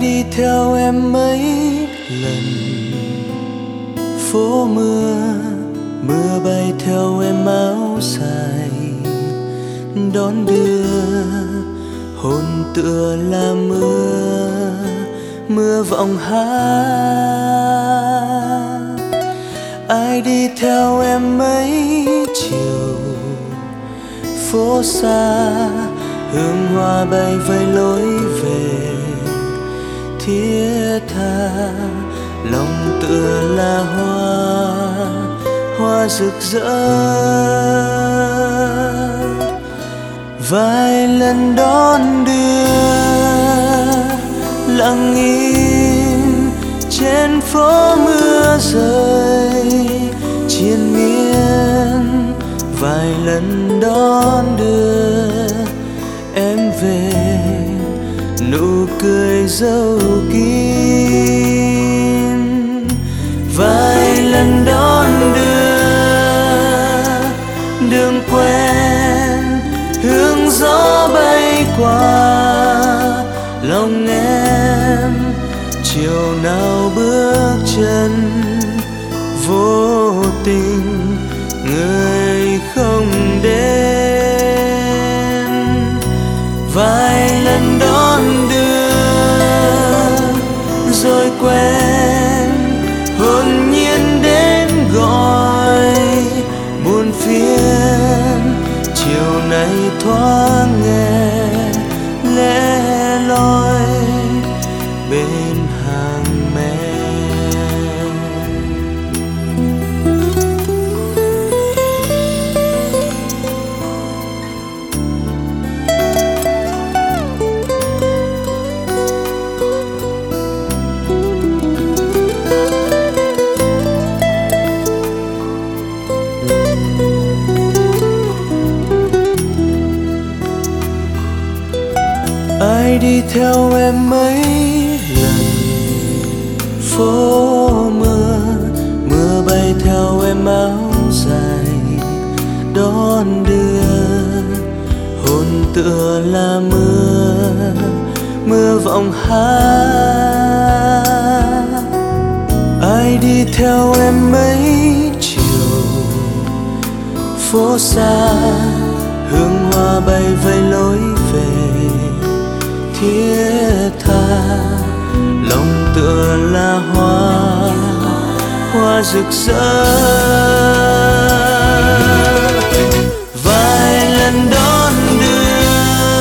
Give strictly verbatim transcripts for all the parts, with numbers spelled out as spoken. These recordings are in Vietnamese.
đi theo em mấy lần phố mưa, mưa bay theo em áo dài đón đưa, hồn tựa là mưa, mưa vọng hát. Ai đi theo em mấy chiều phố xa, hương hoa bay vây lối về thiết tha, lòng tựa là hoa, hoa rực rỡ. Vài lần đón đưa lặng im trên phố mưa rơi triền miên, vài lần đón đưa em về nụ cười dấu kín. Vài lần đón đưa đường quen, hương gió bay qua lòng em, chiều nào bước chân vô tình người không đến. Vài lần đón đưa rồi quen, hồn nhiên đến gọi buồn phiền, chiều nay thoáng nghe lẻ loi bên hàng me. Ai đi theo em mấy lần phố mưa, mưa bay theo em áo dài đón đưa, hồn tựa là mưa, mưa vọng hát. Ai đi theo em mấy chiều phố xa, hương hoa bay vây lối về thiết tha, lòng tựa là hoa, hoa rực rỡ. Vài lần đón đưa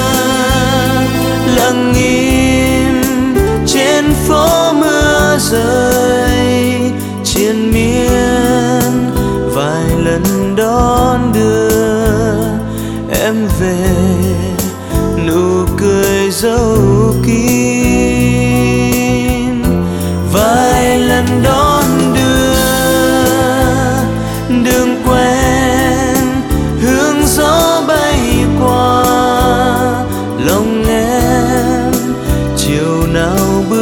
lặng im trên phố mưa rơi triền miên, vài lần đón đưa em về nụ cười dấu kín. Vài lần đón đưa đường quen, hương gió bay qua lòng em, chiều nào